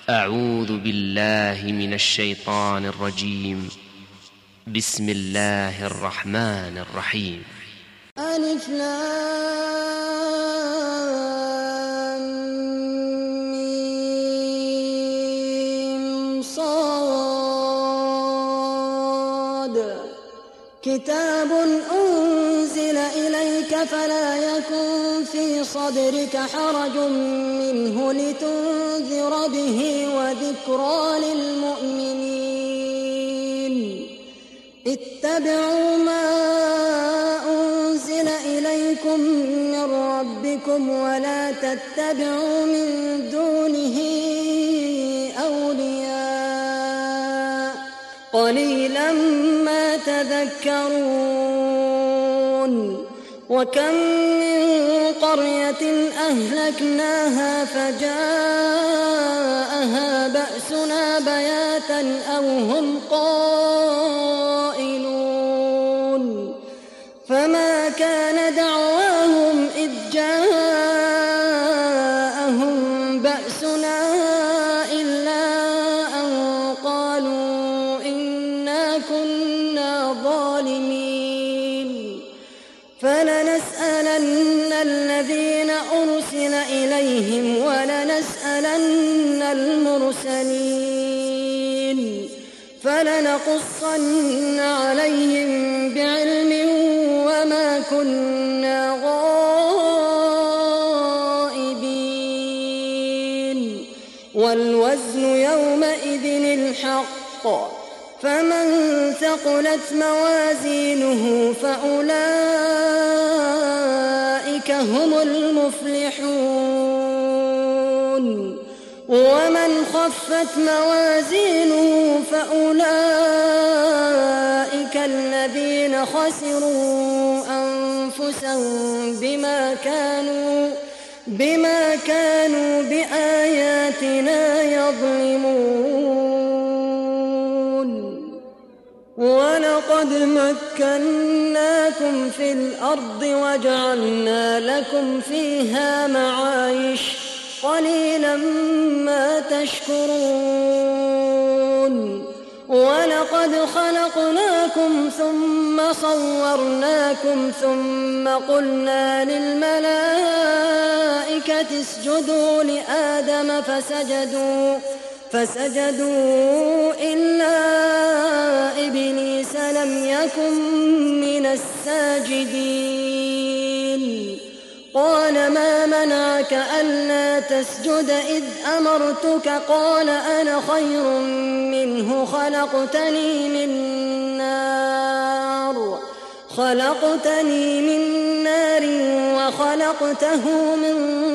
أعوذ بالله من الشيطان الرجيم. بسم الله الرحمن الرحيم. ألف لام ميم صاد. كتاب أنزل إليك فلا يكن في صدرك حرج منه لتنذر به وذكرى للمؤمنين. اتبعوا ما أنزل إليكم من ربكم ولا تتبعوا من دونه أولياء قليلا ما تذكرون. وكم من قرية أهلكناها فجاءها بأسنا بياتا أو هم قائلون. فما كان دعواهم إذ جاءهم بأسنا إلا أن قالوا إنا كنا ظالمين. فلنسألن الذين أرسل إليهم ولنسألن المرسلين. فلنقصن عليهم بعلم وما كنا غائبين. والوزن يومئذ الحق. فمن ثقلت موازينه فأولئك هم المفلحون. ومن خفت موازينه فأولئك الذين خسروا أنفسهم بما كانوا بآياتنا يظلمون. ولقد مكناكم في الأرض وجعلنا لكم فيها معايش قليلا ما تشكرون. ولقد خلقناكم ثم صورناكم ثم قلنا للملائكة اسجدوا لآدم فسجدوا إلا إبليس لم يكن من الساجدين. قال ما منعك ألا تسجد إذ أمرتك؟ قال أنا خير منه خلقتني من نار وخلقته من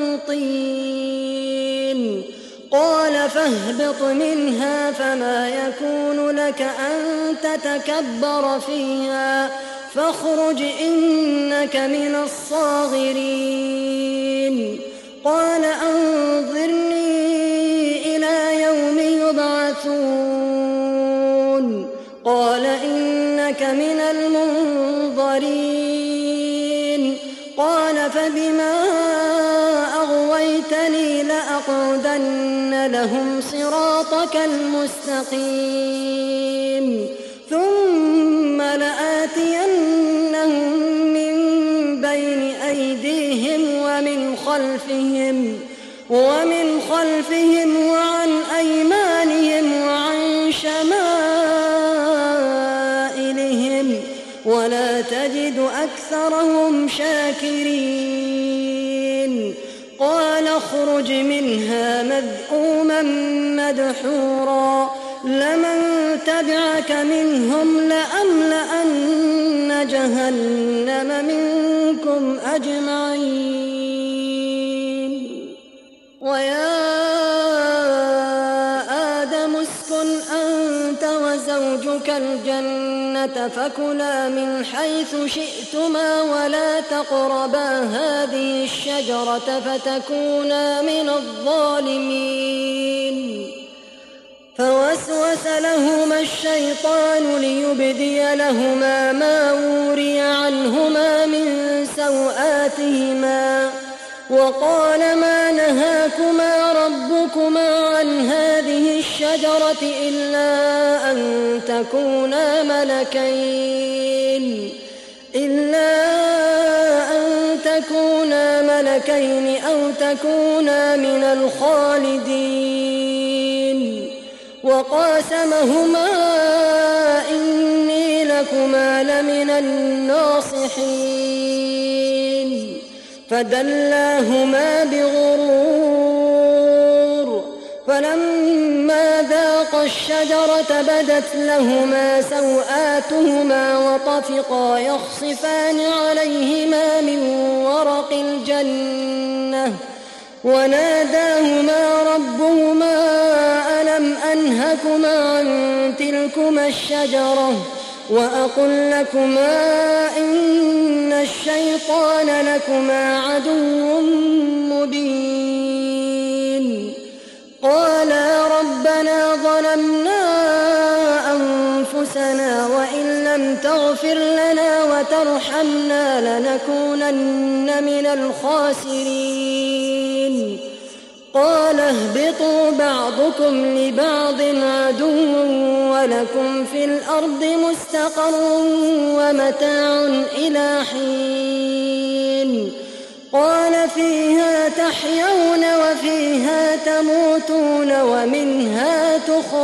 طين. قال فاهبط منها فما يكون لك أن تتكبر فيها فاخرج إنك من الصاغرين. قال أنظرني إلى يوم يبعثون. قال إنك من المنظرين. قال فبما أغويتني لأقعدن لهم صراطك المستقيم ثم لآتينهم من بين أيديهم ومن خلفهم وعن أيمانهم وعن شمائلهم ولا تجد أكثرهم شاكرين. قال اخرج منها مذءوما مدحورا لمن تبعك منهم لأملأن جهنم منكم أجمعين. ويا آدم اسكن أنت وزوجك الجنة فكلا من حيث شئتما ولا تقربا هذه الشجرة فتكونا من الظالمين. فوسوس لهما الشيطان ليبدي لهما ما وري عنهما من سوآتهما وقال ما نهاكما ربكما عن هذه الشجرة إلا أن تكونا ملكين أو تكونا من الخالدين وقاسمهما إني لكما لمن الناصحين فدلاهما بغرور فلما ذاقا الشجرة بدت لهما سوآتهما وطفقا يخصفان عليهما من ورق الجنة وناداهما ربهما ألم أنهكما عن تلكما الشجرة وأقل لكما إن الشيطان لكما عدو مبين قالا ربنا ظلمنا أنفسنا وإن لم تغفر لنا وترحمنا لنكونن من الخاسرين قال اهبطوا بعضكم لبعض عدو ولكم في الأرض مستقر ومتاع إلى حين قال فيها تحيون وفيها تموتون ومنها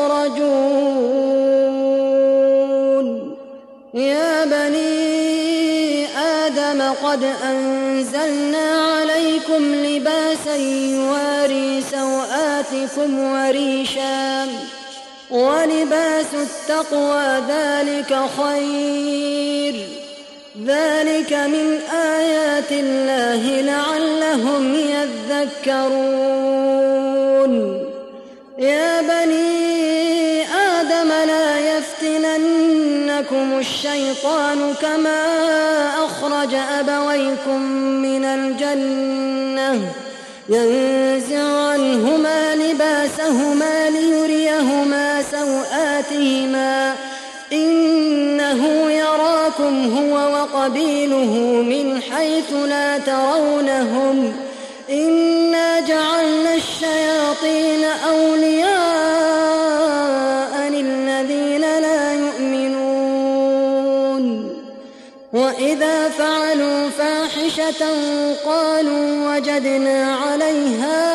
تخرجون يا بني آدم قد أنزلنا عليكم لباسا يواري سوآتكم وريشا ولباس التقوى ذلك خير ذلك من آيات الله لعلهم يذكرون يا بني آدم لا يفتننكم الشيطان كما أخرج أبويكم من الجنة ينزع عنهما لباسهما ليريهما سوآتهما إنه يراكم هو وقبيله من حيث لا ترونهم إنا جعلنا الشياطين أولياء للذين لا يؤمنون وإذا فعلوا فاحشة قالوا وجدنا عليها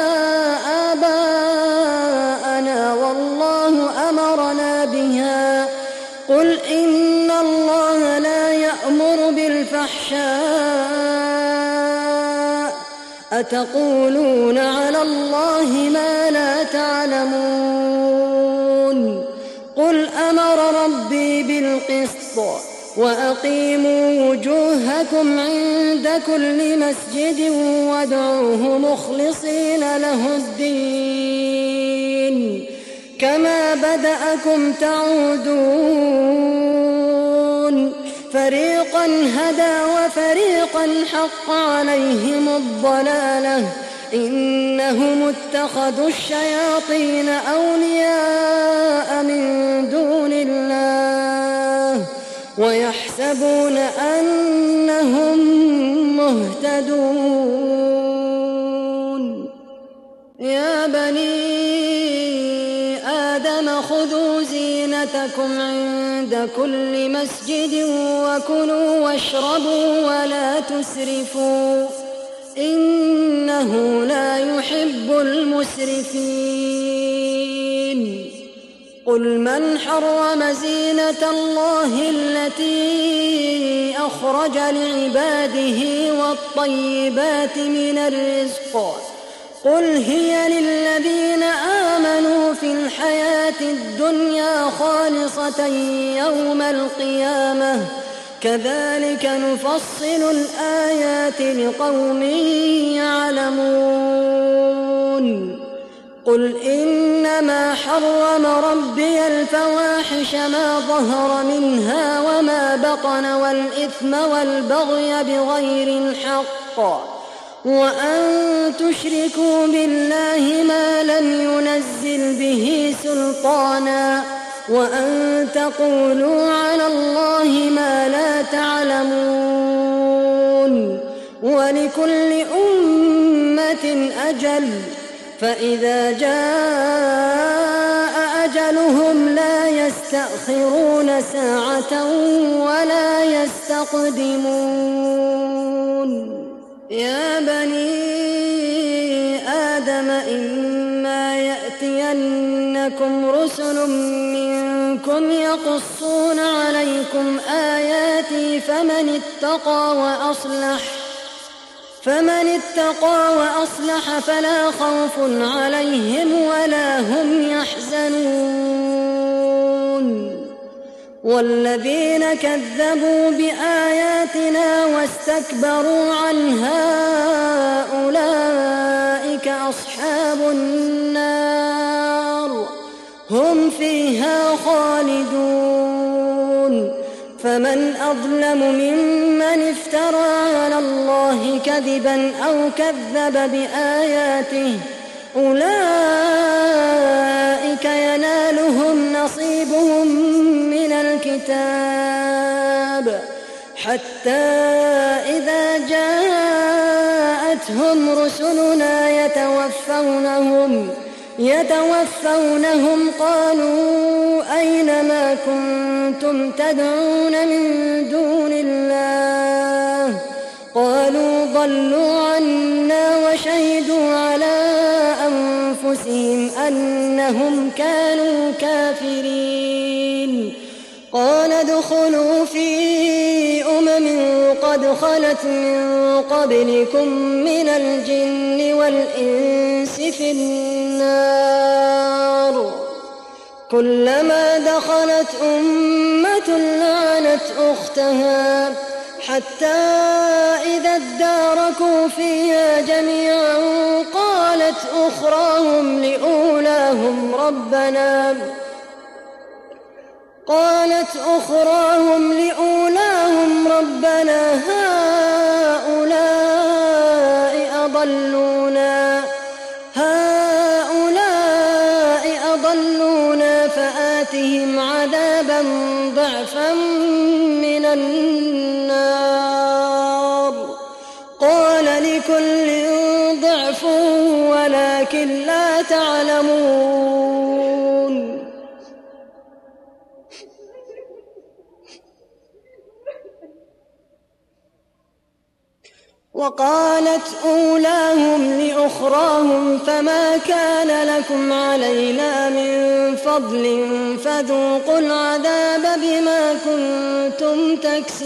آباءنا والله أمرنا بها قل إن الله لا يأمر بالفحشاء أتقولون على الله ما لا تعلمون قل أمر ربي بالقسط وأقيموا وجوهكم عند كل مسجد وادعوه مخلصين له الدين كما بدأكم تعودون فريقا هدى وفريقا حق عليهم الضلالة إنهم اتخذوا الشياطين أولياء من دون الله ويحسبون أنهم مهتدون يا بني آدم خذوا زينتكم عند كل مسجد وكلوا واشربوا ولا تسرفوا إنه لا يحب المسرفين قل من حرم زينة الله التي أخرج لعباده والطيبات من الرزق قل هي للذين آمنوا في الحياة الدنيا خالصة يوم القيامة كذلك نفصل الآيات لقوم يعلمون قل إنما حرم ربي الفواحش ما ظهر منها وما بطن والإثم والبغي بغير الحق وأن تشركوا بالله ما لم ينزل به سلطانا وأن تقولوا على الله ما لا تعلمون ولكل أمة أجل فإذا جاء ينالهم لا يستأخرون ساعة ولا يستقدمون. يا بني آدم إما يأتينكم رسل منكم يقصون عليكم آياتي فمن اتقى وأصلح فلا خوف عليهم ولا هم يحزنون. والذين كذبوا بآياتنا واستكبروا عنها أولئك أصحاب النار هم فيها خالدون. فمن أظلم ممن افترى على الله كذبا أو كذب بآياته أولئك ينالهم نصيبهم من الكتاب حتى إذا جاءتهم رسلنا يتوفونهم قالوا أين ما كنتم تدعون من دون الله قالوا ضلوا عنا وشهدوا على أنفسهم أنهم كانوا كافرين. قال ادخلوا في قد خلت من قبلكم من الجن والإنس في النار كلما دخلت أمة لعنت أختها حتى إذا اداركوا فيها جميعا قالت أخراهم لأولاهم ربنا هؤلاء أضلونا فآتهم عذابا ضعفا من النار قال لكل ضعف ولكن لا تعلمون. وقالت أولاهم لأخراهم فما كان لكم علينا من فضل فذوقوا العذاب بما كنتم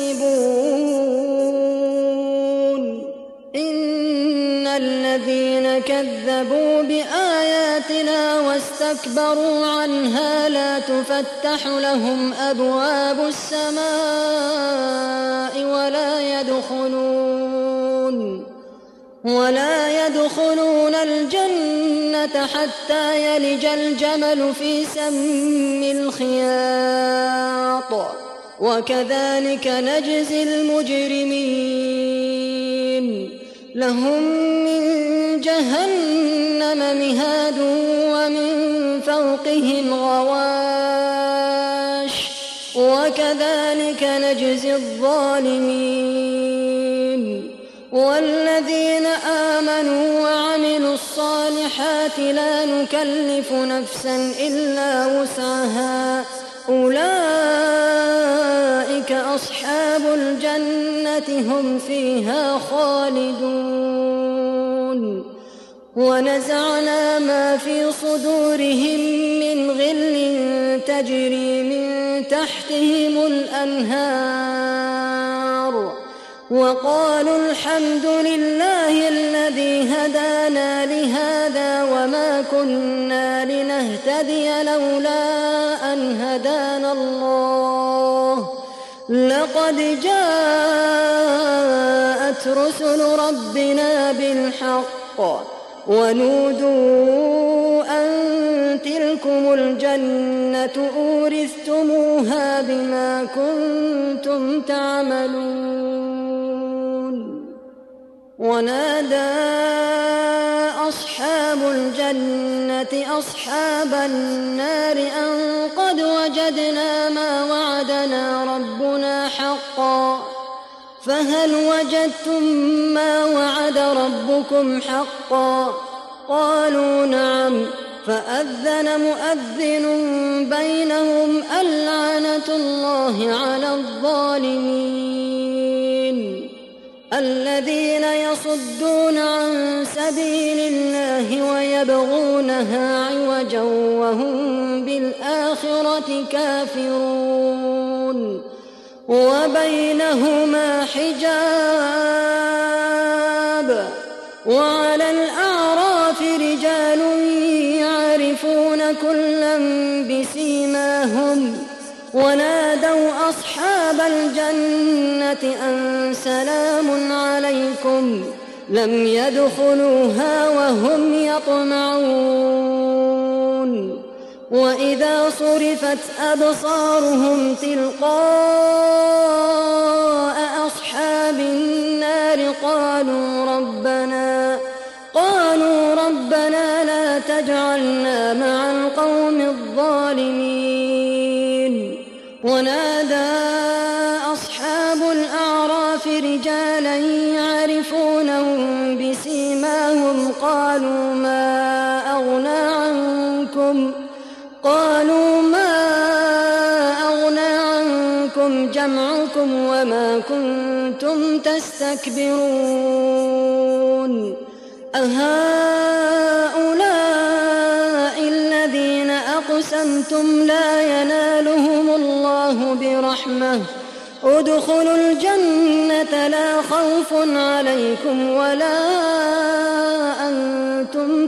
تكسبون. إن الذين كذبوا بآياتنا واستكبروا عنها لا تفتح لهم أبواب السماء ولا يدخلون الجنة حتى يلج الجمل في سم الخياط وكذلك نجزي المجرمين. لهم من جهنم مهاد ومن فوقهم غواش وكذلك نجزي الظالمين. والذين آمنوا وعملوا الصالحات لا نكلف نفسا إلا وسعها أولئك أصحاب الجنة هم فيها خالدون. ونزعنا ما في صدورهم من غل تجري من تحتهم الأنهار وقالوا الحمد لله الذي هدانا لهذا وما كنا لنهتدي لولا أن هدانا الله لقد جاءت رسل ربنا بالحق ونودوا أن تلكم الجنة أورثتموها بما كنتم تعملون. ونادى أصحاب الجنة أصحاب النار أن قد وجدنا ما وعدنا ربنا حقا فهل وجدتم ما وعد ربكم حقا قالوا نعم فأذن مؤذن بينهم اللعنة الله على الظالمين الذين يصدون عن سبيل الله ويبغونها عوجا وهم بالآخرة كافرون وبينهما حجاب وعلى الأعراف رجال يعرفون كلا بسيماهم ونادوا أصحاب الجنة أن سلام عليكم لم يدخلوها وهم يطمعون وإذا صرفت أبصارهم تلقاء أصحاب النار قالوا ربنا لا تجعلنا مع القوم الظالمين ونادى أصحاب الأعراف رجالا يعرفونهم بسيماهم قالوا ما أغنى عنكم جمعكم وما كنتم تستكبرون أهؤلاء الذين أقسمتم لا ينالهم الله برحمة ادخلوا الجنة لا خوف عليكم ولا أنتم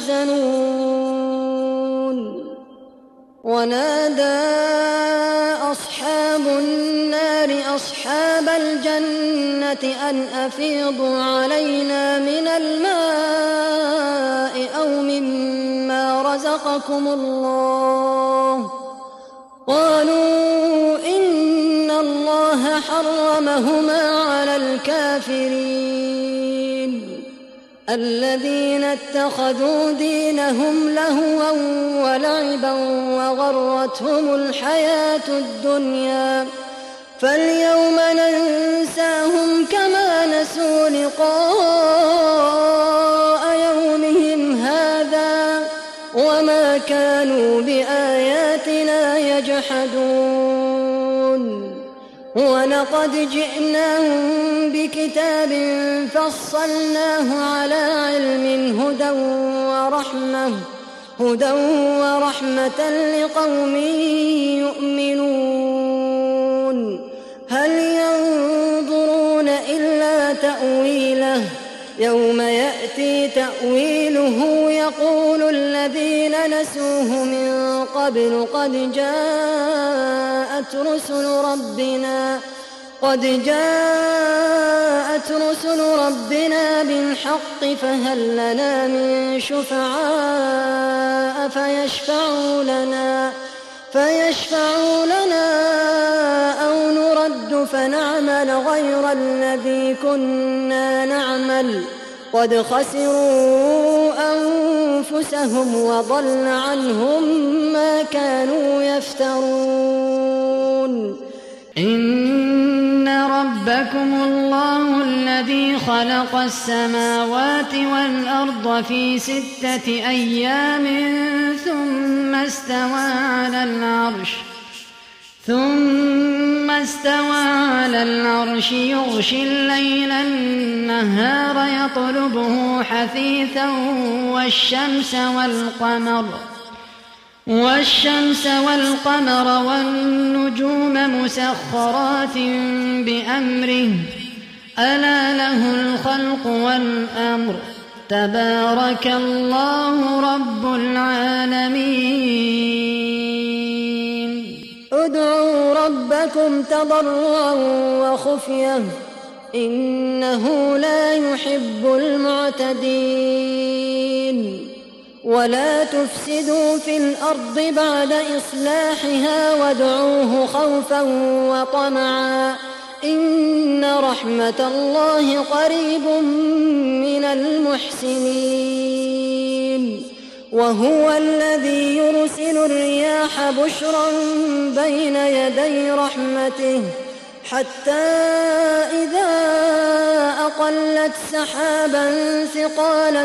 تحزنون ونادى أصحاب النار أصحاب الجنة أن أفيضوا علينا من الماء أو مما رزقكم الله قالوا إن الله حرمهما على الكافرين الذين اتخذوا دينهم لهوا ولعبا وغرتهم الحياة الدنيا فاليوم ننساهم كما نسوا لقاء يومهم هذا وما كانوا بآياتنا يجحدون ولقد جئناهم بكتاب فصلناه على علم هدى ورحمة لقوم يؤمنون هل ينظرون إلا تأويله يوم يأتي تأويله يقول الذين نسوه من قبل قد جاءت رسل ربنا بالحق فهل لنا من شفعاء فيشفعوا لنا أو نرد فنعمل غير الذي كنا نعمل قد خسروا أنفسهم وضل عنهم ما كانوا يفترون إن ربكم الله الذي خلق السماوات والأرض في 6 أيام ثم استوى على العرش يغشي الليل النهار يطلبه حثيثا والشمس والقمر والنجوم مسخرات بأمره ألا له الخلق والأمر تبارك الله رب العالمين ادعوا ربكم تضرعا وخفية إنه لا يحب المعتدين ولا تفسدوا في الأرض بعد إصلاحها وادعوه خوفا وطمعا إن رحمة الله قريب من المحسنين وهو الذي يرسل الرياح بشرا بين يدي رحمته حتى إذا أقلت سحابا ثقالا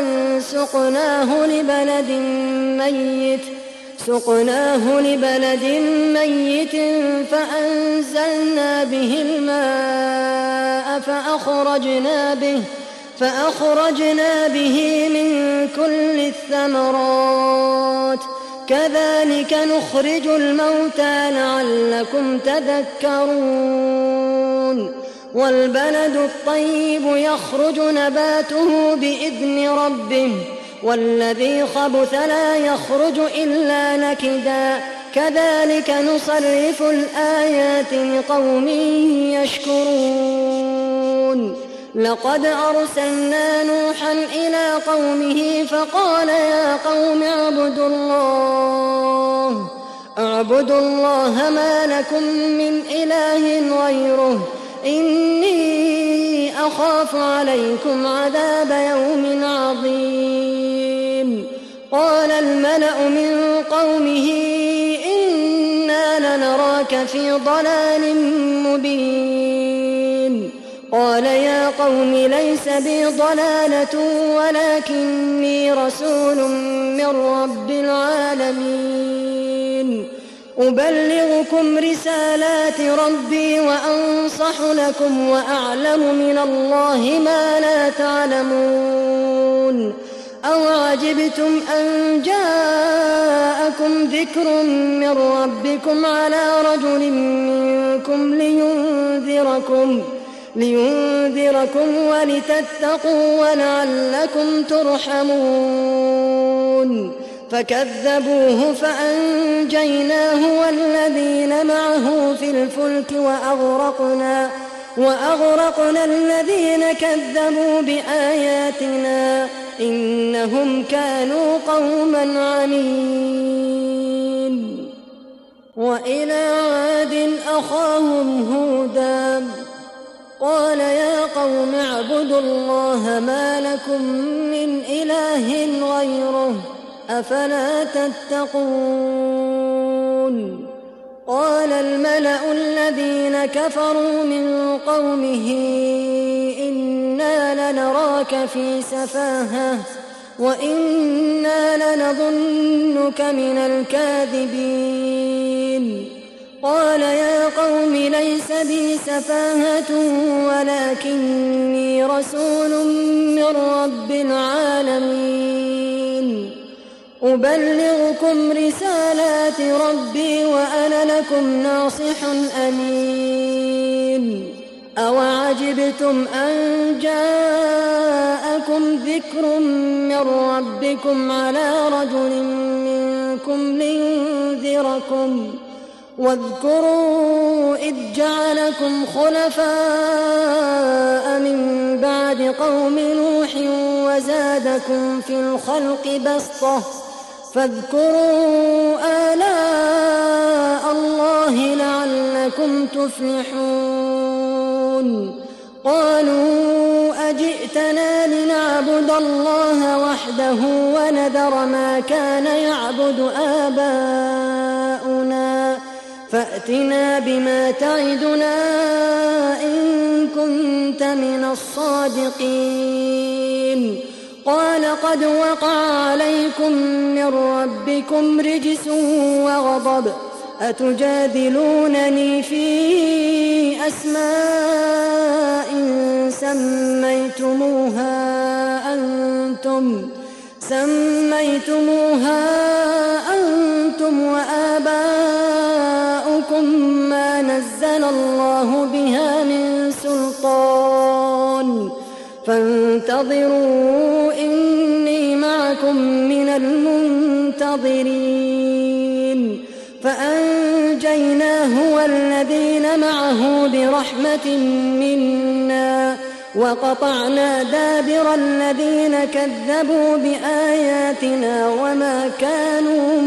سقناه لبلد ميت فأنزلنا به الماء فأخرجنا به من كل الثمرات كذلك نخرج الموتى لعلكم تذكرون والبلد الطيب يخرج نباته بإذن ربه والذي خبث لا يخرج إلا نكدا كذلك نصرف الآيات لقوم يشكرون لقد أرسلنا نوحا إلى قومه فقال يا قوم اعبدوا الله ما لكم من إله غيره إني أخاف عليكم عذاب يوم عظيم قال الملأ من قومه إنا لنراك في ضلال مبين قال يا قوم ليس بي ضلالة ولكني رسول من رب العالمين أبلغكم رسالات ربي وأنصح لكم وأعلم من الله ما لا تعلمون أوعجبتم أن جاءكم ذكر من ربكم على رجل منكم لينذركم ولتتقوا ولعلكم ترحمون فكذبوه فأنجيناه والذين معه في الفلك وأغرقنا الذين كذبوا بآياتنا إنهم كانوا قوما عمين وإلى عاد أخاهم هودا قال يا قوم اعبدوا الله ما لكم من إله غيره أفلا تتقون قال الملأ الذين كفروا من قومه إنا لنراك في سفاهة وإنا لنظنك من الكاذبين قال يا قوم ليس بي سفاهة ولكني رسول من رب العالمين أبلغكم رسالات ربي وأنا لكم ناصح أمين أوعجبتم أن جاءكم ذكر من ربكم على رجل منكم لينذركم واذكروا إذ جعلكم خلفاء من بعد قوم نوح وزادكم في الخلق بسطة فاذكروا آلاء الله لعلكم تفلحون قالوا أجئتنا لنعبد الله وحده ونذر ما كان يعبد آباؤنا فأتنا بما تعدنا إن كنت من الصادقين قال قد وقع عليكم من ربكم رجس وغضب أتجادلونني في أسماء سميتموها أنتم وآباؤكم ما نزل الله بها من سلطان فانتظروا إني معكم من المنتظرين فأنجيناه والذين معه برحمة منا وقطعنا دابر الذين كذبوا بآياتنا وما كانوا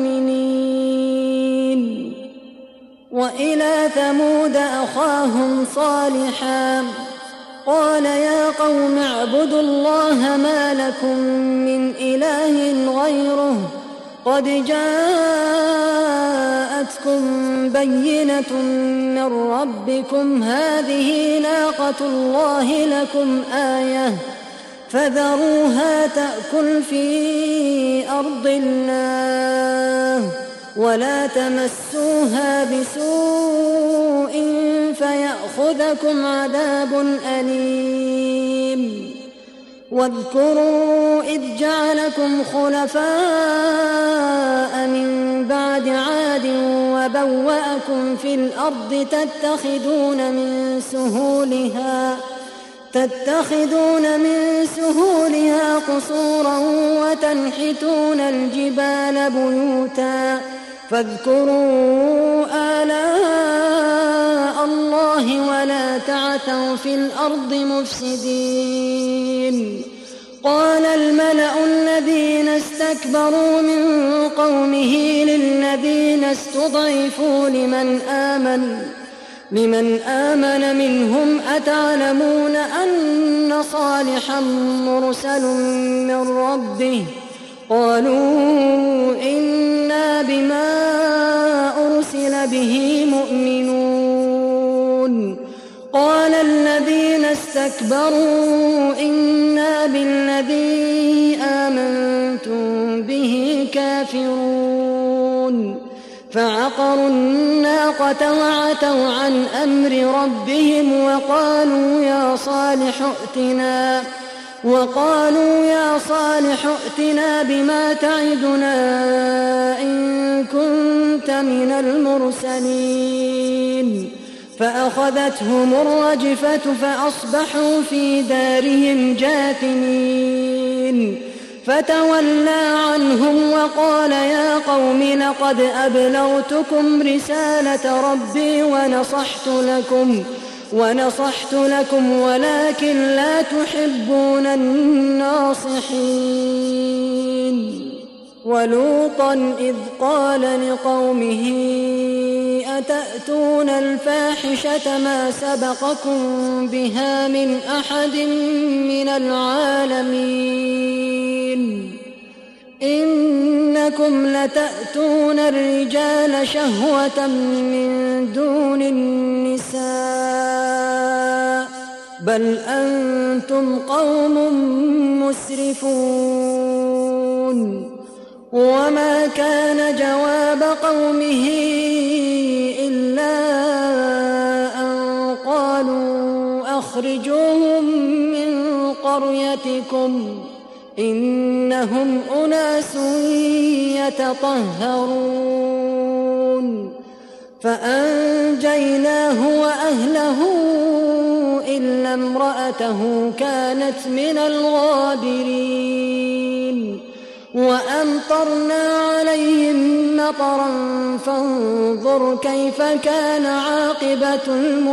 مؤمنين وإلى ثمود أخاهم صالحا قال يا قوم اعبدوا الله ما لكم من إله غيره قد جاءتكم بينة من ربكم هذه ناقة الله لكم آية فذروها تأكل في أرض الله ولا تمسوها بسوء فيأخذكم عذاب أليم واذكروا إذ جعلكم خلفاء من بعد عاد وبوأكم في الأرض تتخذون من سهولها قصورا وتنحتون الجبال بيوتا فاذكروا آلاء الله ولا تعثوا في الأرض مفسدين قال الملأ الذين استكبروا من قومه للذين استضعفوا لمن آمن منهم أتعلمون أن صالحا مرسل من ربه قالوا إنا بما أرسل به مؤمنون قال الذين استكبروا إنا بالذي آمنتم به كافرون فعقروا الناقة وعتوا عن أمر ربهم وقالوا يا صالح ائتنا بما تعدنا إن كنت من المرسلين فأخذتهم الرجفة فأصبحوا في دارهم جاثمين فتولى عنهم وقال يا قوم لقد أبلغتكم رسالة ربي ونصحت لكم ولكن لا تحبون الناصحين ولوطا إذ قال لقومه أتأتون الفاحشة ما سبقكم بها من أحد من العالمين إنكم لتأتون الرجال شهوة من دون النساء بل أنتم قوم مسرفون وما كان جواب قومه إلا أن قالوا أخرجوهم من قريتكم إنهم أناس يتطهرون فأنجيناه وأهله إلا امرأته كانت من الغابرين وأمطرنا عليهم مطرا فانظر كيف كان عاقبة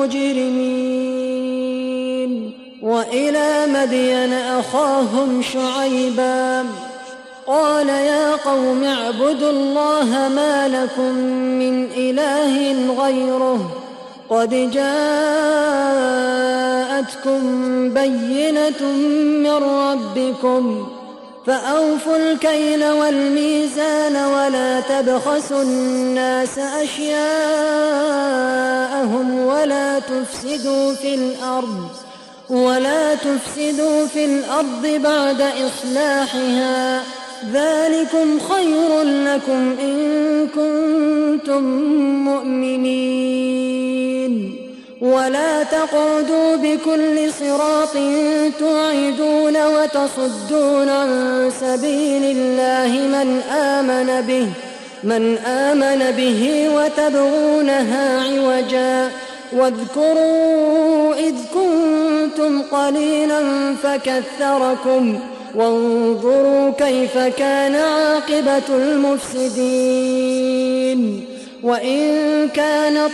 المجرمين وإلى مدين أخاهم شعيبا قال يا قوم اعبدوا الله ما لكم من إله غيره قد جاءتكم بينة من ربكم فأوفوا الكيل والميزان ولا تبخسوا الناس أشياءهم ولا تفسدوا في الأرض بعد إصلاحها ذلكم خير لكم إن كنتم مؤمنين ولا تقعدوا بكل صراط توعدون وتصدون عن سبيل الله من آمن به وتبغونها عوجا واذكروا إذ كنتم قليلا فكثركم وانظروا كيف كان عاقبة المفسدين وإن كان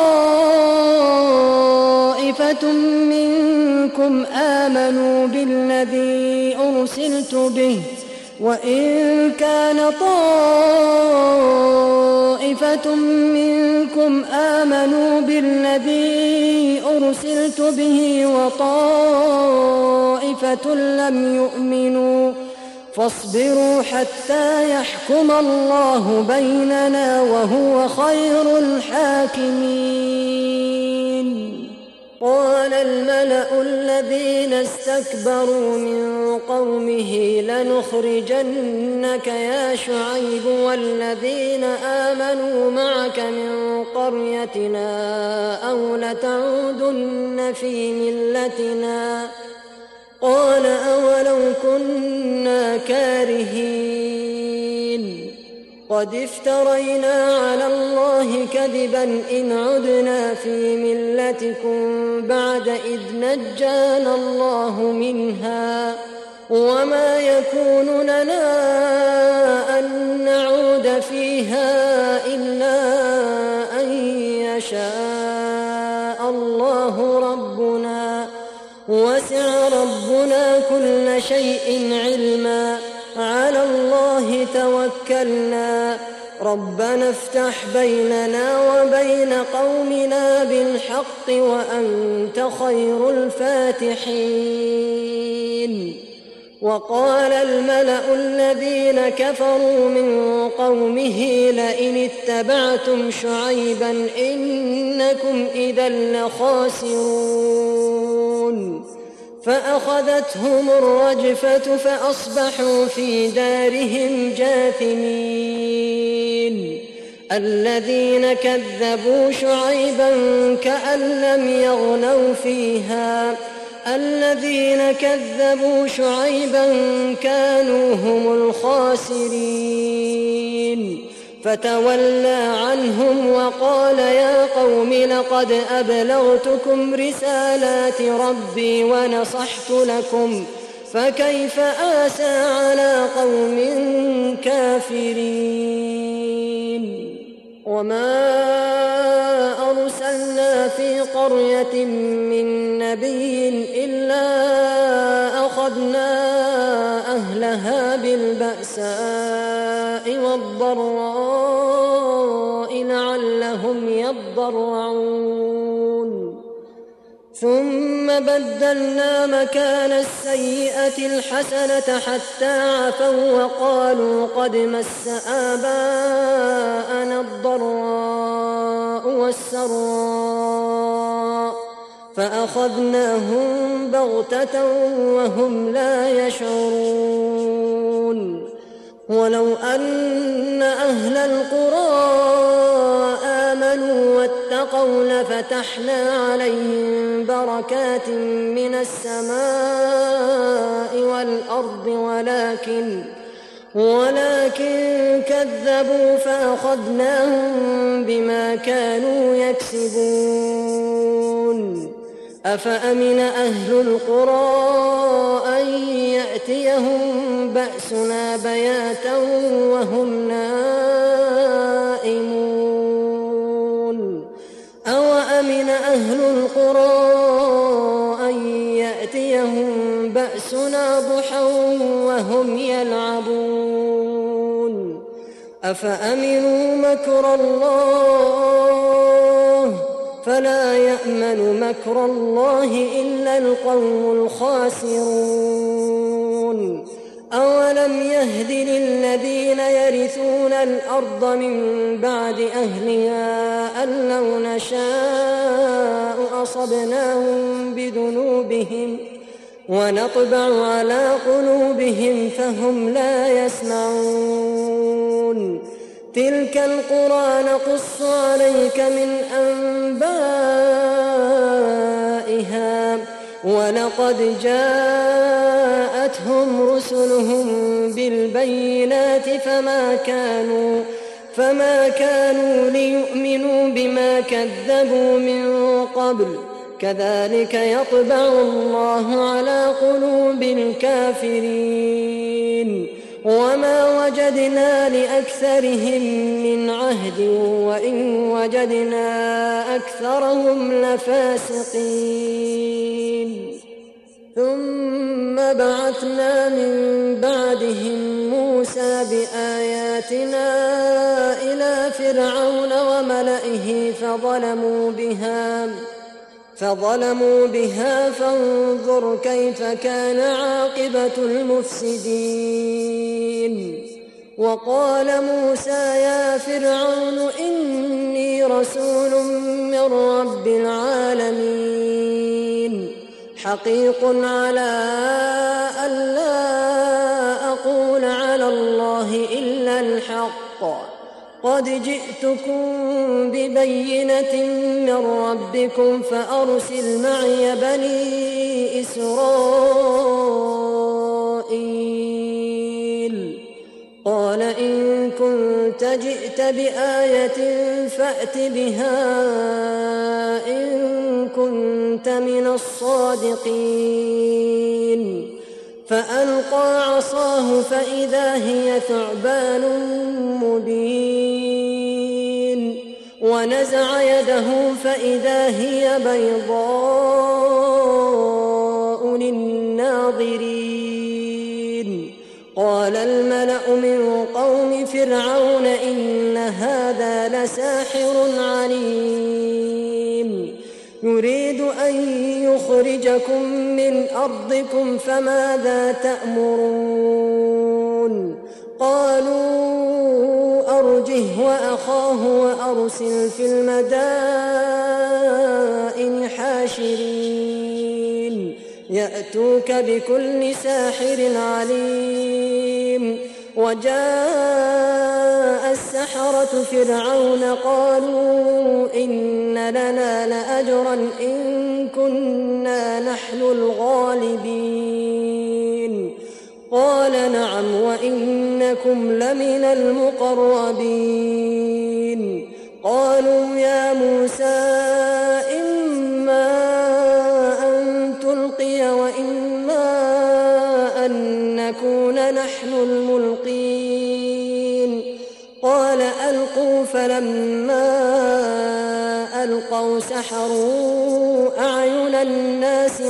طائفة منكم آمنوا بالذي أرسلت به وطائفة لم يؤمنوا فاصبروا حتى يحكم الله بيننا وهو خير الحاكمين. قال الملأ الذين استكبروا من قومه لنخرجنك يا شعيب والذين آمنوا معك من قريتنا أو لتعودن في ملتنا. قال أولو كنا كارهين قد افترينا على الله كذبا إن عدنا في ملتكم بعد إذ نجانا الله منها وما يكون لنا أن نعود فيها إلا أن يشاء الله ربنا وسع ربنا كل شيء علما على الله توكلنا ربنا افتح بيننا وبين قومنا بالحق وأنت خير الفاتحين. وقال الملأ الذين كفروا من قومه لئن اتبعتم شعيبا إنكم إذا لخاسرون. فأخذتهم الرجفة فأصبحوا في دارهم جاثمين. الذين كذبوا شعيبا كأن لم يغنوا فيها الذين كذبوا شعيبا كانوا هم الخاسرين. فتولى عنهم وقال يا قوم لقد أبلغتكم رسالات ربي ونصحت لكم فكيف آسى على قوم كافرين. وما أرسلنا في قرية من نبي إلا أخذنا أهلها بالبأساء والضراء لعلهم يضرعون. ثم بدلنا مكان السيئة الحسنة حتى عفوا وقالوا قد مس آباءنا الضراء والسراء فأخذناهم بغتة وهم لا يشعرون. ولو أن أهل القرى آمنوا واتقوا لفتحنا عليهم بركات من السماء والأرض ولكن كذبوا فأخذناهم بما كانوا يكسبون. أفأمن أهل القرى أن يأتيهم بأسنا بياتا وهم نائمون. أوأمن أهل القرى أن يأتيهم بأسنا ضحى وهم يلعبون. أفأمنوا مكر الله فلا يأمن مكر الله إلا القوم الخاسرون. أولم يهد للذين يرثون الأرض من بعد أهلها أن لو نشاء أصبناهم بذنوبهم ونطبع على قلوبهم فهم لا يسمعون. تلك القرى نقص عليك من أنبائها ولقد جاءتهم رسلهم بالبينات فما كانوا ليؤمنوا بما كذبوا من قبل كذلك يطبع الله على قلوب الكافرين. وما وجدنا لأكثرهم من عهد وإن وجدنا أكثرهم لفاسقين. ثم بعثنا من بعدهم موسى بآياتنا إلى فرعون وملئه فظلموا بها فانظر كيف كان عاقبة المفسدين. وقال موسى يا فرعون إني رسول من رب العالمين حقيق على ألا أقول على الله إلا الحق قد جئتكم ببينة من ربكم فأرسل معي بني إسرائيل. قال إن كنت جئت بآية فأت بها إن كنت من الصادقين. فألقى عصاه فإذا هي ثعبان مبين ونزع يده فإذا هي بيضاء للناظرين. قال الملأ من قوم فرعون إن هذا لساحر عليم يريد أن يخرجكم من أرضكم فماذا تأمرون؟ قالوا أرجه وأخاه وأرسل في المدائن حاشرين يأتوك بكل ساحر عليم. وجاء السحرة فرعون قالوا إن لنا لأجرا إن كنا نحن الغالبين. قال نعم وإنكم لمن المقربين. قالوا يا موسى إما أن تلقي وإما أن نكون نحن الملقين. قال ألقوا فلما ألقوا سحروا أعين الناس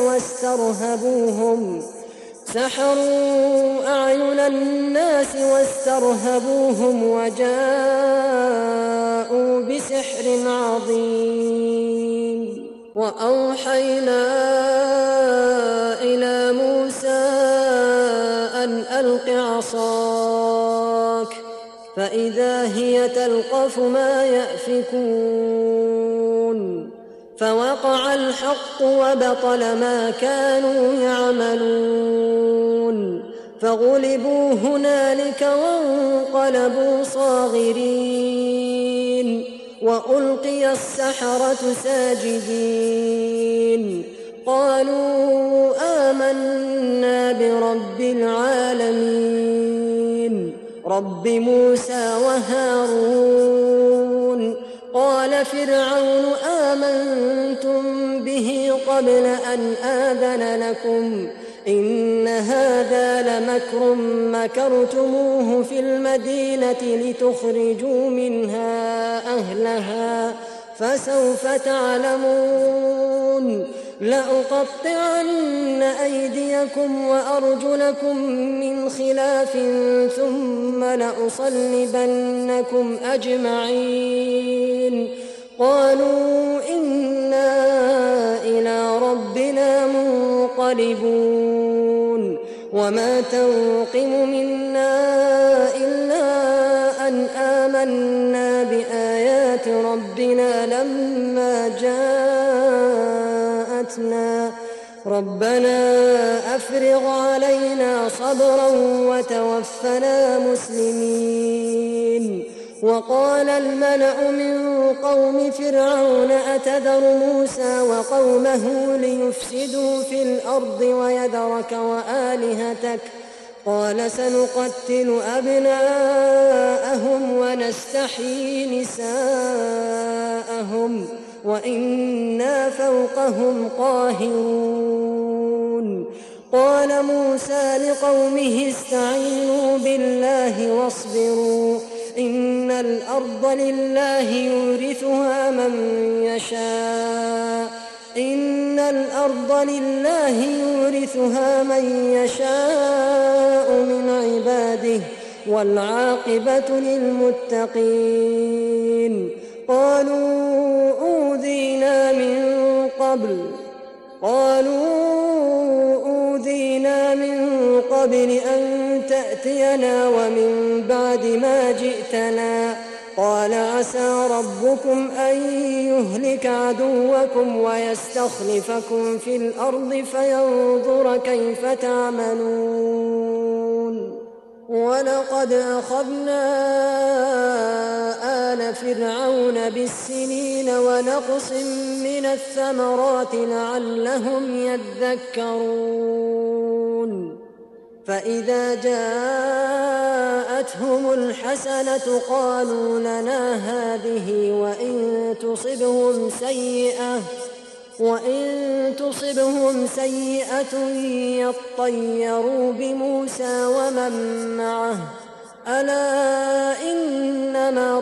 واسترهبوهم وجاءوا بسحر عظيم. وأوحينا إلى موسى أن ألق عصاك فإذا هي تلقف ما يأفكون. فوقع الحق وبطل ما كانوا يعملون فغلبوا هنالك وانقلبوا صاغرين. وألقي السحرة ساجدين قالوا آمنا برب العالمين رب موسى وهارون. قال فرعون آمنتم به قبل أن آذن لكم إن هذا لمكر مكرتموه في المدينة لتخرجوا منها أهلها فسوف تعلمون. لأقطعن أيديكم وأرجلكم من خلاف ثم لأصلبنكم أجمعين. قالوا إنا إلى ربنا منقلبون. وما تنقم منا إلا أن آمنا بآيات ربنا لما جاءتنا ربنا أفرغ علينا صبرا وتوفنا مسلمين. وقال الملأ من قوم فرعون أتذر موسى وقومه ليفسدوا في الأرض ويذرك وآلهتك قال سنقتل أبناءهم ونستحيي نساءهم وإنا فوقهم قاهرون. قال موسى لقومه استعينوا بالله واصبروا إن الأرض لله يورثها من يشاء من عباده والعاقبة للمتقين. قالوا أوذينا من قبل تأتينا ومن بعد ما جئتنا. قال عسى ربكم أن يهلك عدوكم ويستخلفكم في الأرض فينظر كيف تعملون. ولقد أخذنا آل فرعون بالسنين ونقص من الثمرات لعلهم يذكرون. فإذا جاءتهم الحسنة قالوا لنا هذه وإن تصبهم سيئة يطيروا بموسى ومن معه ألا إنما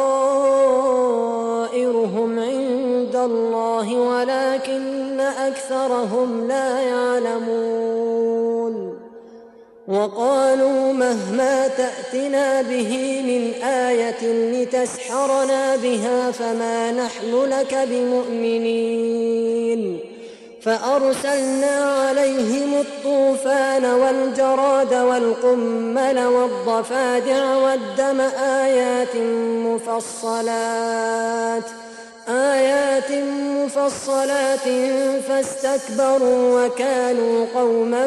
طائرهم عند الله ولكن أكثرهم لا يعلمون. وقالوا مهما تأتنا به من آية لتسحرنا بها فما نحن لك بمؤمنين. فأرسلنا عليهم الطوفان والجراد والقمل والضفادع والدم آيات مفصلات فاستكبروا وكانوا قوما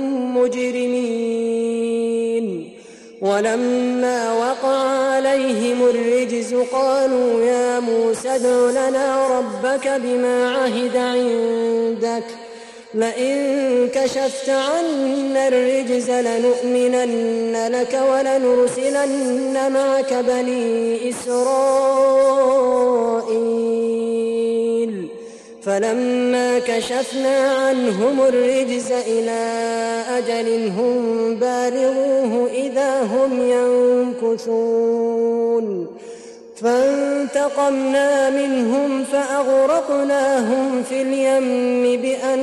مجرمين. ولما وقع عليهم الرجز قالوا يا موسى ادع لنا ربك بما عهد عندك لئن كشفت عنا الرجز لنؤمنن لك ولنرسلن معك بني إسرائيل. فلما كشفنا عنهم الرجز إلى أجل هم بالغوه إذا هم ينكثون. فانتقمنا منهم فأغرقناهم في اليم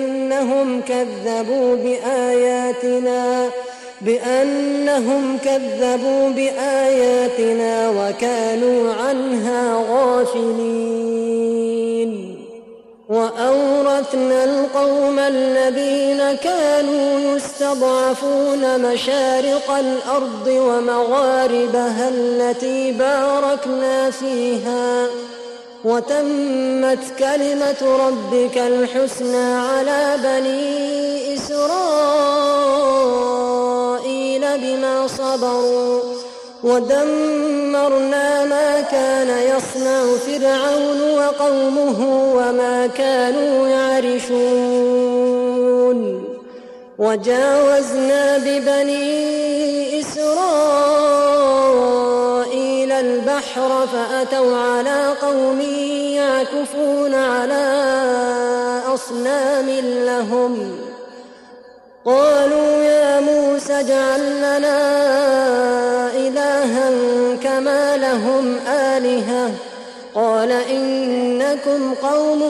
بأنهم كذبوا بآياتنا وكانوا عنها غافلين. وأورثنا القوم الذين كانوا يستضعفون مشارق الأرض ومغاربها التي باركنا فيها وتمت كلمة ربك الحسنى على بني إسرائيل بما صبروا ودمرنا ما كان يصنع فرعون وقومه وما كانوا يعرشون. وجاوزنا ببني إسرائيل البحر فأتوا على قوم يعكفون على أصنام لهم قالوا يا موسى اجعل لنا إلها كما لهم آلهة قال إنكم قوم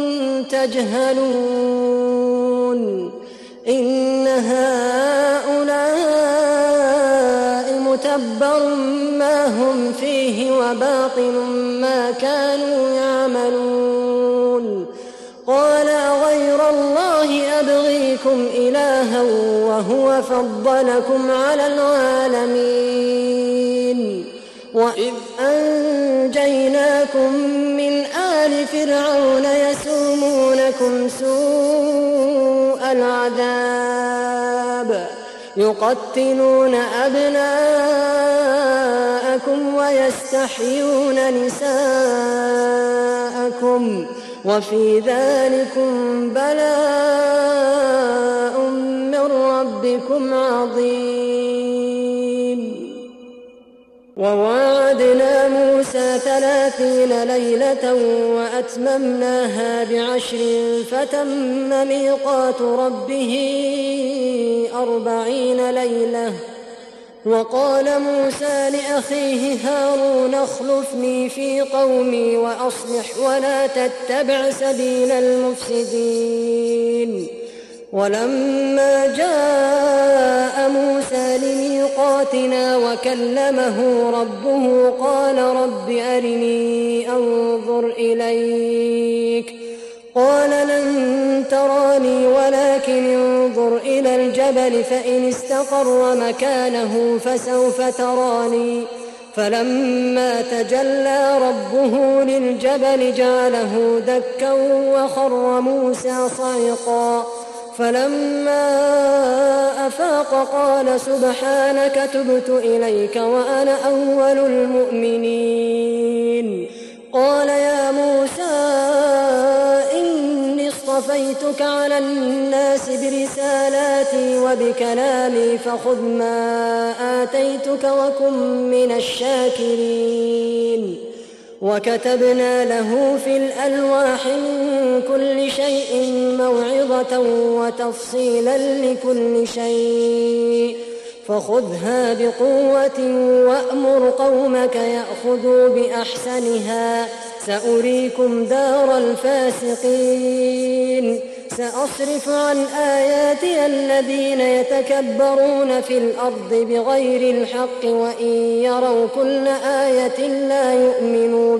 تجهلون. إن هؤلاء متبر ما هم فيه وباطل ما كانوا يعملون. قال غير الله أبغيكم إلها وهو فضلكم على العالمين. وإذ أنجيناكم من آل فرعون يسومونكم سوء العذاب يقتلون أبناءكم ويستحيون نساءكم وفي ذلكم بلاء من ربكم عظيم. ووعدنا موسى 30 ليلة وأتممناها ب10 فتم ميقات ربه 40 ليلة. وقال موسى لأخيه هارون اخلفني في قومي وأصلح ولا تتبع سبيل المفسدين. ولما جاء موسى لميقاتنا وكلمه ربه قال رب أرني أنظر إليك قال لن تراني ولكن انظر إلى الجبل فإن استقر مكانه فسوف تراني فلما تجلى ربه للجبل جعله دكا وخر موسى صعقا فلما أفاق قال سبحانك تبت إليك وأنا أول المؤمنين قال يا موسى إني اصطفيتك على الناس برسالاتي وبكلامي فخذ ما آتيتك وكن من الشاكرين وكتبنا له في الألواح من كل شيء موعظة وتفصيلا لكل شيء فخذها بقوة وأمر قومك يأخذوا بأحسنها سأريكم دار الفاسقين سأصرف عن آياتي الذين يتكبرون في الأرض بغير الحق وإن يروا كل آية لا يؤمنوا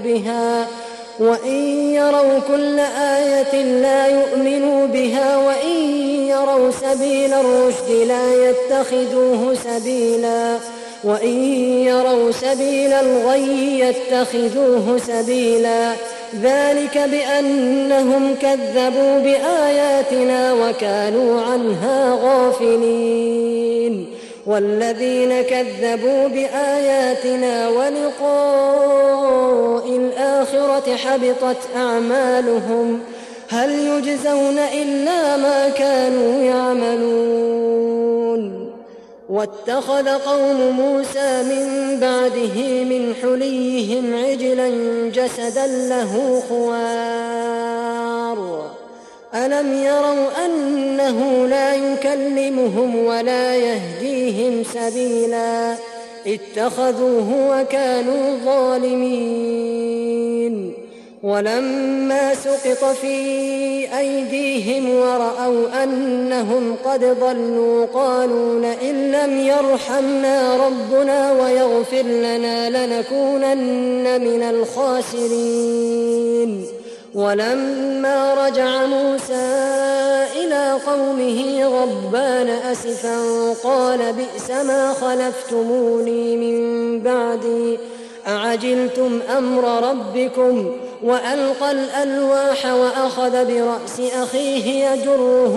بها وإن يروا سبيل الرشد لا يتخذوه سبيلا وإن يروا سبيل الغي يتخذوه سبيلا ذلك بأنهم كذبوا بآياتنا وكانوا عنها غافلين والذين كذبوا بآياتنا ولقاء الآخرة حبطت أعمالهم هل يجزون إلا ما كانوا يعملون واتخذ قوم موسى من بعده من حليهم عجلا جسدا له خوار ألم يروا أنه لا يكلمهم ولا يهديهم سبيلا اتخذوه وكانوا ظالمين ولما سقط في أيديهم ورأوا أنهم قد ضلوا قالوا لئن لم يرحمنا ربنا ويغفر لنا لنكونن من الخاسرين ولما رجع موسى إلى قومه غضبان أسفا قال بئس ما خلفتموني من بعدي أعجلتم أمر ربكم وألقى الألواح وأخذ برأس أخيه يجره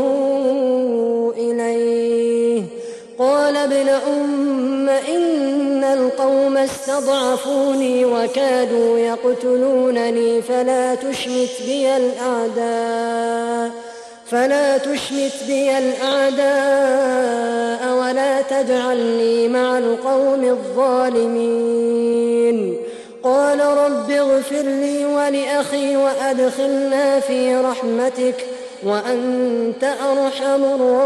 إليه قال ابن أم إن القوم استضعفوني وكادوا يقتلونني فلا تشمت بي الأعداء ولا تجعلني مع القوم الظالمين قال رب اغفر لي ولأخي وأدخلنا في رحمتك وأنت أرحم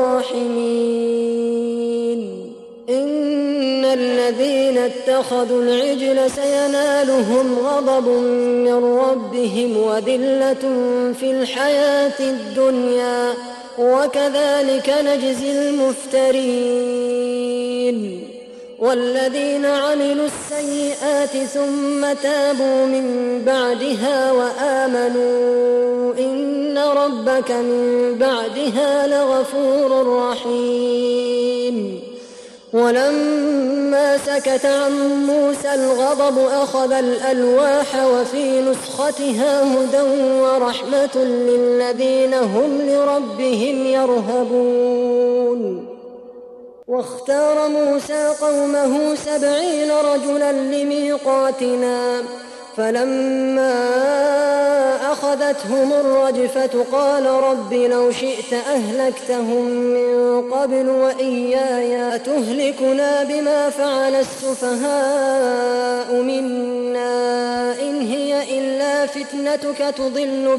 الراحمين إن الذين اتخذوا العجل سينالهم غضب من ربهم وذلة في الحياة الدنيا وكذلك نجزي المفترين والذين عملوا السيئات ثم تابوا من بعدها وآمنوا إن ربك من بعدها لغفور رحيم ولما سكت عن موسى الغضب أخذ الألواح وفي نسختها هدى ورحمة للذين هم لربهم يرهبون واختار موسى قومه 70 رجلا لميقاتنا فلما أخذتهم الرجفة قال رب لو شئت أهلكتهم من قبل وإياي أتهلكنا بما فعل السفهاء منا إن هي إلا فتنتك تضل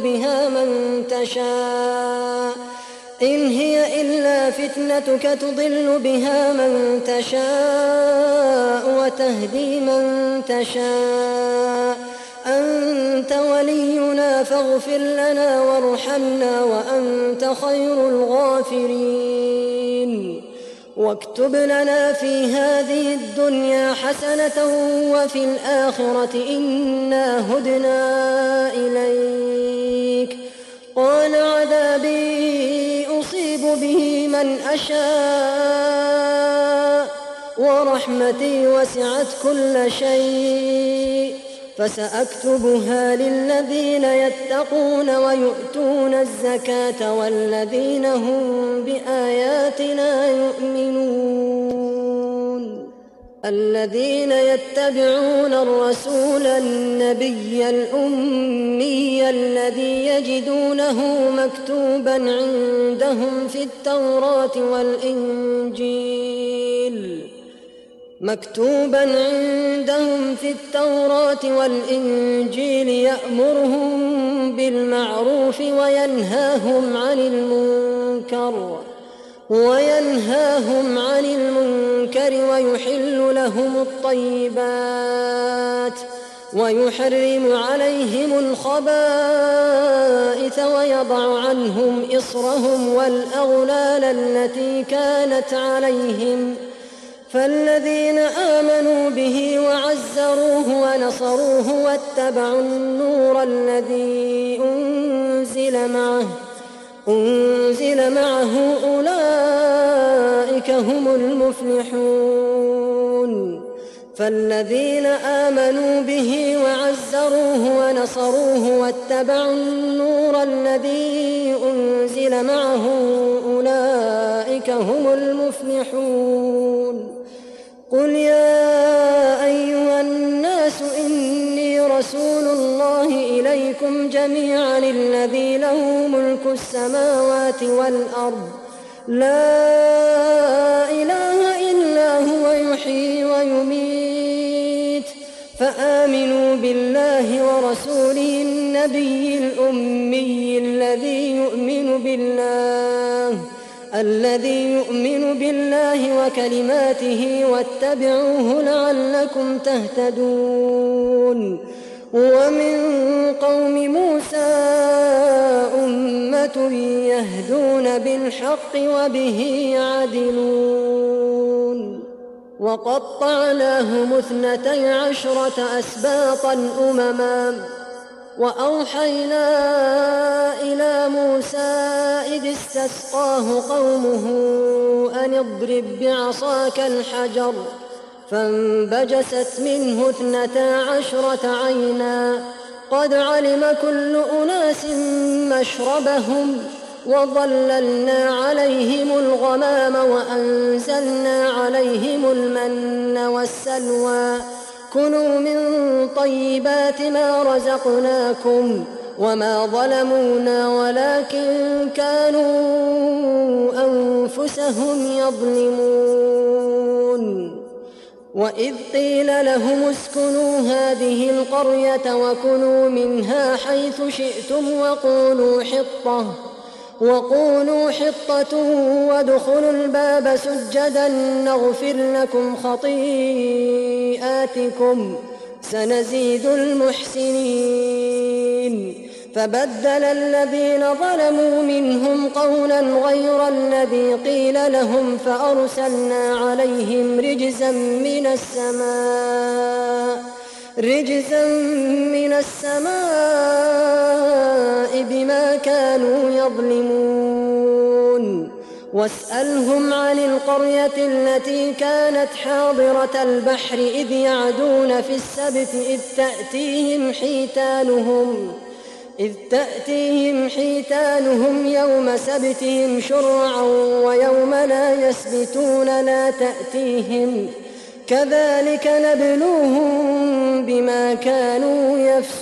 بها من تشاء وتهدي من تشاء أنت ولينا فاغفر لنا وارحمنا وأنت خير الغافرين واكتب لنا في هذه الدنيا حسنة وفي الآخرة إنا هدنا إليك قال عذابي أصيب به من من أشاء ورحمتي وسعت كل شيء فسأكتبها للذين يتقون ويؤتون الزكاة والذين هم بآياتنا يؤمنون الذين يتبعون الرسول النبي الأمي الذي يجدونه مكتوبا عندهم في التوراة والإنجيل يأمرهم بالمعروف وينهاهم عن المنكر ويحل لهم الطيبات ويحرم عليهم الخبائث ويضع عنهم إصرهم والأغلال التي كانت عليهم فالذين آمنوا به وعزروه ونصروه واتبعوا النور الذي أنزل معه أولئك هم المفلحون فالذين آمنوا به وعزروه ونصروه واتبعوا النور الذي أنزل معه أولئك هم المفلحون قل يا أيها الناس إني رسول الله إليكم جميعا الذي له ملك السماوات والأرض لا إله إلا هو يحيي ويميت فآمنوا بالله ورسوله النبي الأمي الذي يؤمن بالله وكلماته واتبعوه لعلكم تهتدون ومن قوم موسى أمة يهدون بالحق وبه يعدلون وقطعناهم 12 أسباطا أمما وأوحينا إلى موسى إذ استسقاه قومه أن اضرب بعصاك الحجر فانبجست منه 12 عينا قد علم كل أناس مشربهم وظللنا عليهم الغمام وأنزلنا عليهم المن والسلوى كلوا من طيبات ما رزقناكم وما ظلمونا ولكن كانوا أنفسهم يظلمون وإذ قيل لهم اسكنوا هذه القرية وكلوا منها حيث شئتم وقولوا حطة وادخلوا الباب سجدا نغفر لكم خطيئاتكم سنزيد المحسنين فبدل الذين ظلموا منهم قولا غير الذي قيل لهم فأرسلنا عليهم رجزا من السماء بما كانوا يظلمون واسألهم عن القرية التي كانت حاضرة البحر إذ يعدون في السبت إذ تأتيهم حيتانهم يوم سبتهم شرعا ويوم لا يسبتون لا تأتيهم كذلك نبلوهم بما كانوا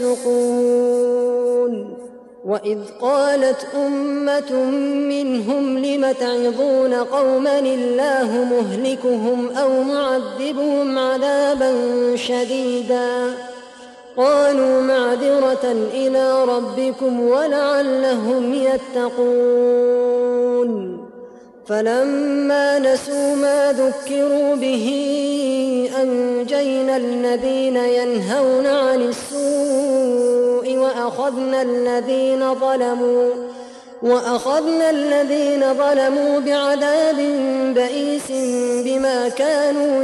يفسقون وإذ قالت أمة منهم لم تعظون قوما الله مهلكهم أو معذبهم عذابا شديدا قالوا معذرة إلى ربكم ولعلهم يتقون فلما نسوا ما ذكروا به أنجينا الذين ينهون عن السوء وأخذنا الذين ظلموا بعذاب بئيس بما كانوا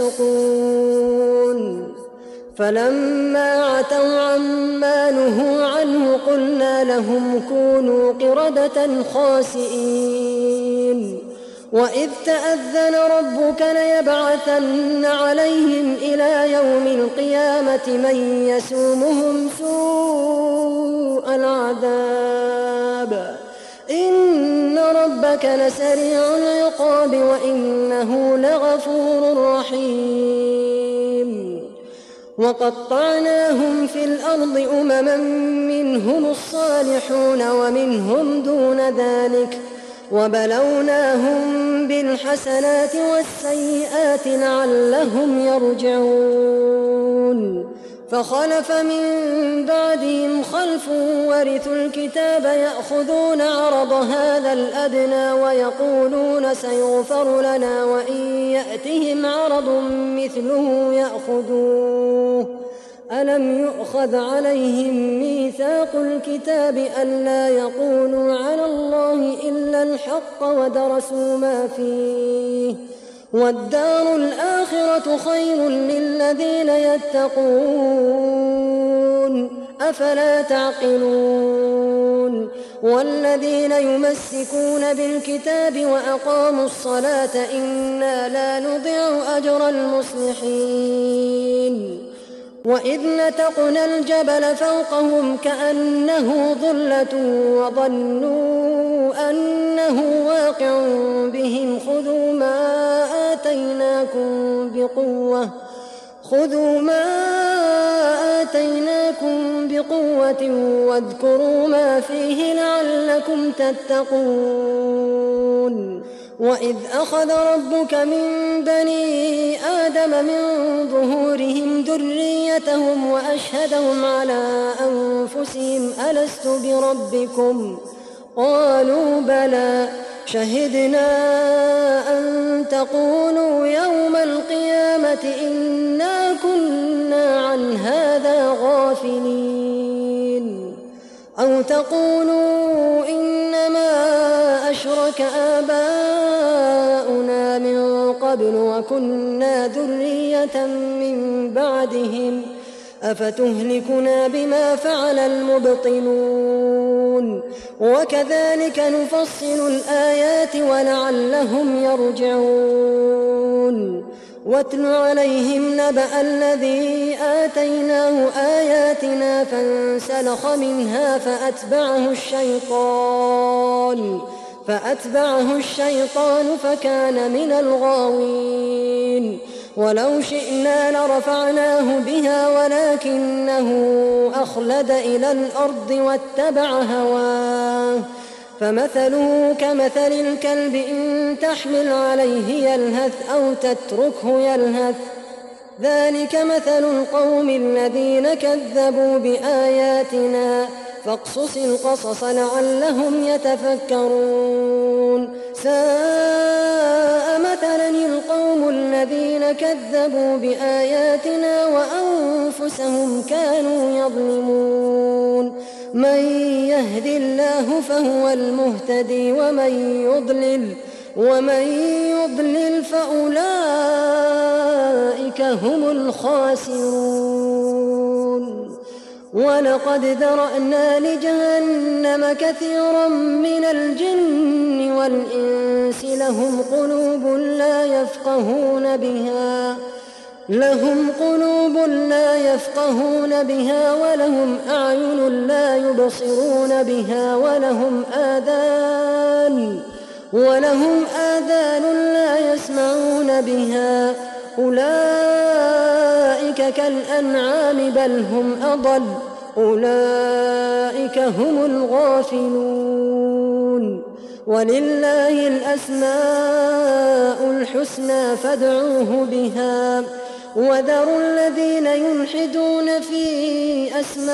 يفسقون فلما عتوا عما نهوا عنه قلنا لهم كونوا قردة خاسئين وإذ تأذن ربك ليبعثن عليهم إلى يوم القيامة من يسومهم سوء العذاب إن ربك لسريع العقاب وإنه لغفور رحيم وقطعناهم في الأرض أمما منهم الصالحون ومنهم دون ذلك وبلوناهم بالحسنات والسيئات لعلهم يرجعون فخلف من بعدهم خلف ورثوا الكتاب يأخذون عرض هذا الأدنى ويقولون سيغفر لنا وإن يأتهم عرض مثله يأخذوه ألم يؤخذ عليهم ميثاق الكتاب ألا يقولوا على الله إلا الحق ودرسوا ما فيه والدار الآخرة خير للذين يتقون أفلا تعقلون والذين يمسكون بالكتاب وأقاموا الصلاة إنا لا نضيع أجر المصلحين وإذ نتقنا الجبل فوقهم كأنه ظلة وظنوا أنه واقع بهم خذوا ما آتيناكم بقوة واذكروا ما فيه لعلكم تتقون وإذ أخذ ربك من بني آدم من ظهورهم ذريتهم وأشهدهم على أنفسهم ألست بربكم قالوا بلى شهدنا أن تقولوا يوم القيامة إنا كنا عن هذا غافلين أو تقولوا إنما أشرك آباؤنا من قبل وكنا ذرية من بعدهم أفتهلكنا بما فعل المبطلون وكذلك نفصل الآيات ولعلهم يرجعون واتل عليهم نبأ الذي آتيناه آياتنا فانسلخ منها فأتبعه الشيطان فكان من الغاوين ولو شئنا لرفعناه بها ولكنه أخلد إلى الأرض واتبع هواه فمثله كمثل الكلب إن تحمل عليه يلهث أو تتركه يلهث ذلك مثل القوم الذين كذبوا بآياتنا فاقصص القصص لعلهم يتفكرون ساء مثلا القوم الذين كذبوا بآياتنا وأنفسهم كانوا يظلمون من يهد الله فهو المهتدي ومن يضلل فأولئك هم الخاسرون ولقد ذرأنا لجهنم كثيرا من الجن والإنس لهم قلوب لا يفقهون بها ولهم أعين لا يبصرون بها ولهم آذان لا يسمعون بها أولئك كالأنعام بل هم أضل أولئك هم الغافلون ولله الأسماء الحسنى فادعوه بها وذروا الذين يلحدون في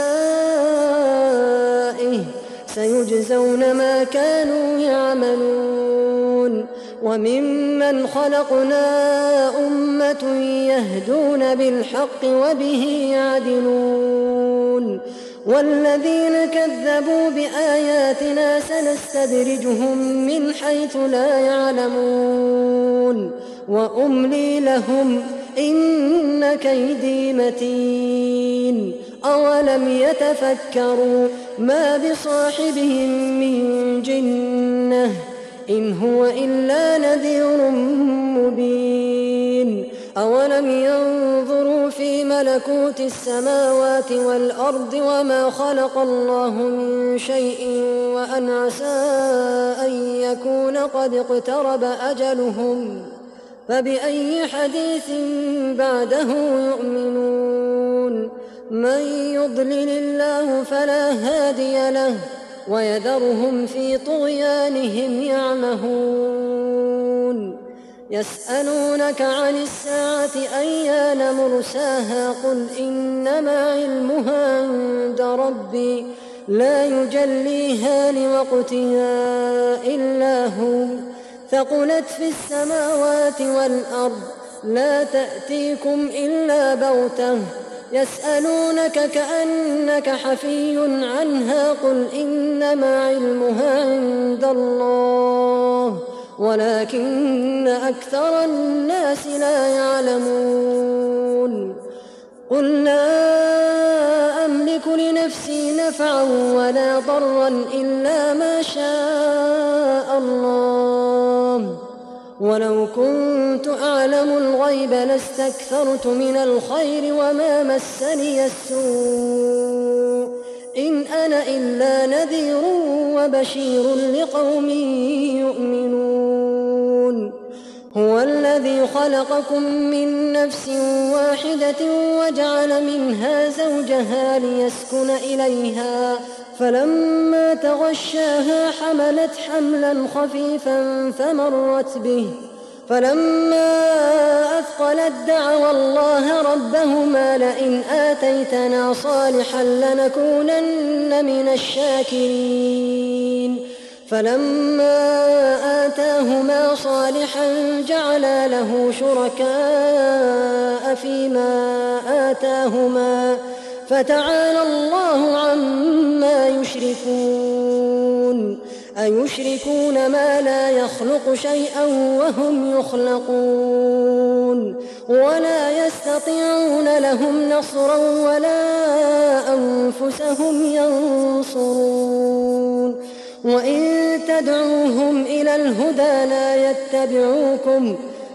أسمائه سيجزون ما كانوا يعملون وممن خلقنا أمة يهدون بالحق وبه يعدلون والذين كذبوا بآياتنا سنستدرجهم من حيث لا يعلمون وأملي لهم إن كيدي متين أولم يتفكروا ما بصاحبهم من جنة إن هو إلا نذير مبين أولم ينظروا في ملكوت السماوات والأرض وما خلق الله من شيء وأن عسى أن يكون قد اقترب أجلهم فبأي حديث بعده يؤمنون من يضلل الله فلا هادي له ويذرهم في طغيانهم يعمهون يسألونك عن الساعة أيان مرساها قل إنما علمها عند ربي لا يجليها لوقتها إلا هو ثقلت في السماوات والأرض لا تأتيكم إلا بغتة يسألونك كأنك حفي عنها قل إنما علمها عند الله ولكن أكثر الناس لا يعلمون قل لا أملك لنفسي نفعا ولا ضرا إلا ما شاء الله ولو كنت أعلم الغيب لاستكثرت من الخير وما مسني السوء إن أنا إلا نذير وبشير لقوم يؤمنون هو الذي خلقكم من نفس واحدة وجعل منها زوجها ليسكن إليها فلما تغشاها حملت حملا خفيفا فمرت به فلما أثقلت دعوا الله ربهما لئن آتيتنا صالحا لنكونن من الشاكرين فلما آتاهما صالحا جعلا له شركاء فيما آتاهما فتعالى الله عما يشركون أيشركون ما لا يخلق شيئا وهم يخلقون ولا يستطيعون لهم نصرا ولا أنفسهم ينصرون وإن تدعوهم إلى الهدى لا يتبعوكم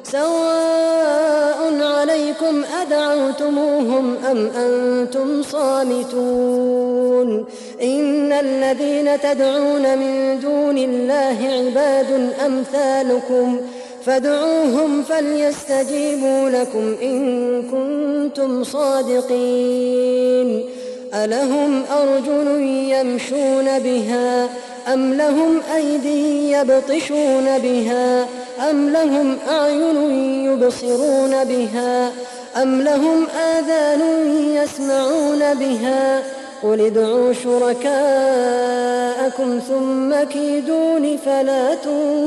سواء عليكم أدعوتموهم أم أنتم صامتون إن الذين تدعون من دون الله عباد أمثالكم فادعوهم فليستجيبوا لكم إن كنتم صادقين ألهم أرجل يمشون بها أم لهم أيدي يبطشون بها أم لهم أعين يبصرون بها أم لهم آذان يسمعون بها قل ادعوا شركاءكم ثم كيدون فلا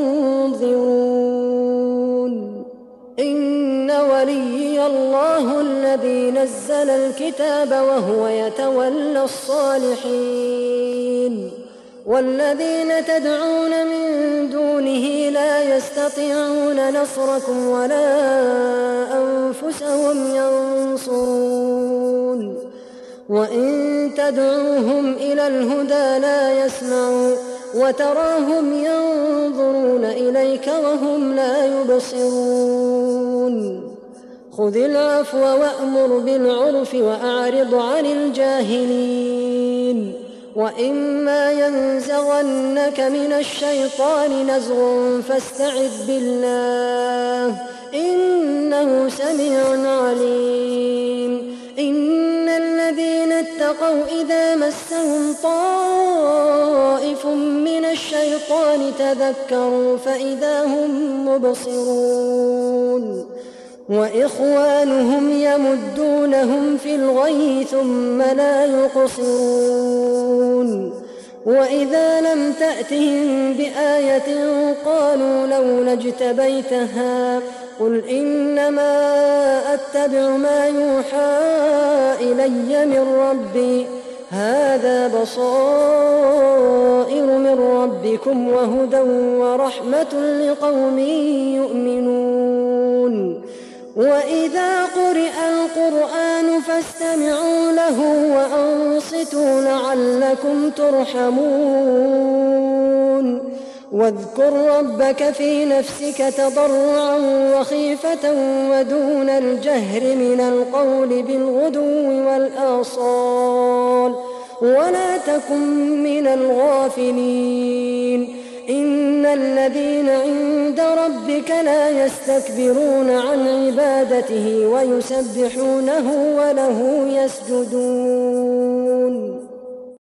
تنظرون إن وليي الله الذي نزل الكتاب وهو يتولى الصالحين والذين تدعون من دونه لا يستطيعون نصركم ولا أنفسهم ينصرون وإن تدعوهم إلى الهدى لا يسمعوا وتراهم ينظرون إليك وهم لا يبصرون خذ العفو وأمر بالعرف وأعرض عن الجاهلين وإما ينزغنك من الشيطان نزغ فاستعذ بالله إنه سميع عليم إن الذين اتقوا إذا مسهم طائف من الشيطان تذكروا فإذا هم مبصرون وإخوانهم يمدونهم في الغي ثم لا يقصرون وإذا لم تأتهم بآية قالوا لولا اجتبيتها قل إنما أتبع ما يوحى إلي من ربي هذا بصائر من ربكم وهدى ورحمة لقوم يؤمنون وإذا قرئ القرآن فاستمعوا له وأنصتوا لعلكم ترحمون واذكر ربك في نفسك تضرعا وخيفة ودون الجهر من القول بالغدو والآصال ولا تكن من الغافلين إن الذين عند ربك لا يستكبرون عن عبادته ويسبحونه وله يسجدون